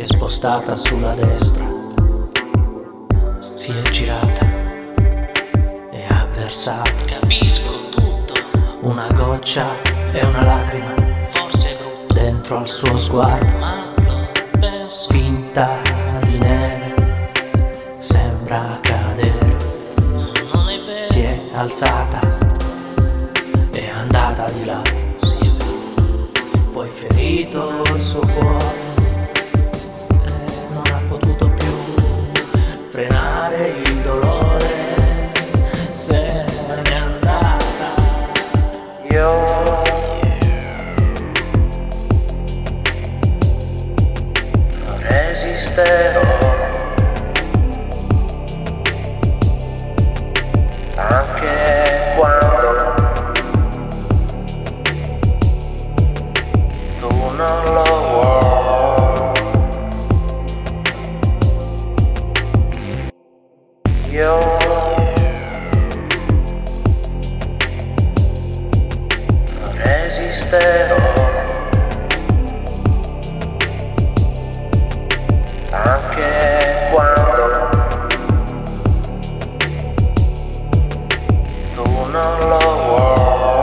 si è spostata sulla destra, si è girata e ha versato, capisco tutto, una goccia e una lacrima forse è brutto, dentro al suo sguardo, ma lo penso, finta di neve, sembra cadere. non è vero, Si è alzata e è andata di là, sì è vero, poi ferito il suo cuore e non ha potuto più frenare il dolore, se n'è andata. Io non resisterò anche quando tu non lo vuoi. Io non resisterò anche quando tu non lo vuoi.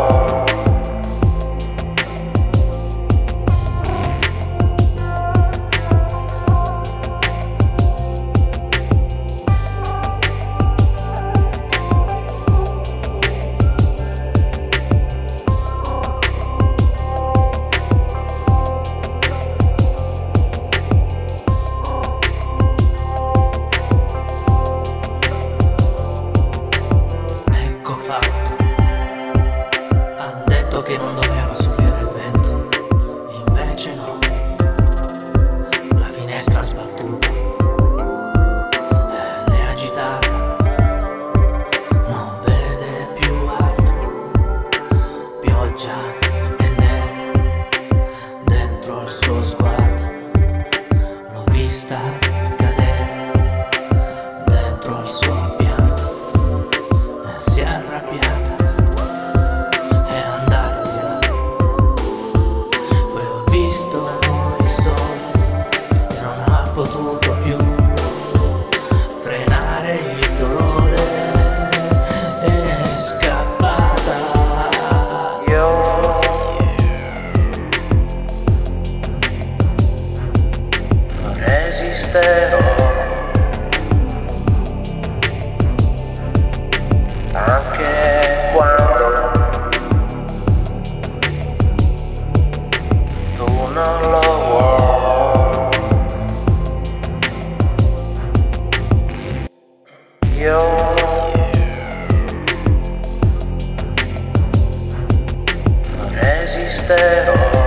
Ecco fatto, han detto che non doveva soffiare il vento, invece no, la finestra ha sbattuto, l'è agitata, non vede più altro, pioggia e neve dentro al suo sguardo, l'ho vista cadere dentro al suo pianto. Si è arrabbiata, è andata di là, poi ho visto il sole e non ha potuto più frenare il dolore, è scappata. Io non resisterò anche quando tu non lo vuoi. Io non resisterò